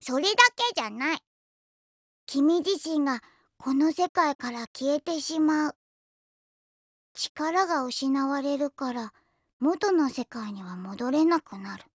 それだけじゃない。君自身がこの世界から消えてしまう。力が失われるから元の世界には戻れなくなる。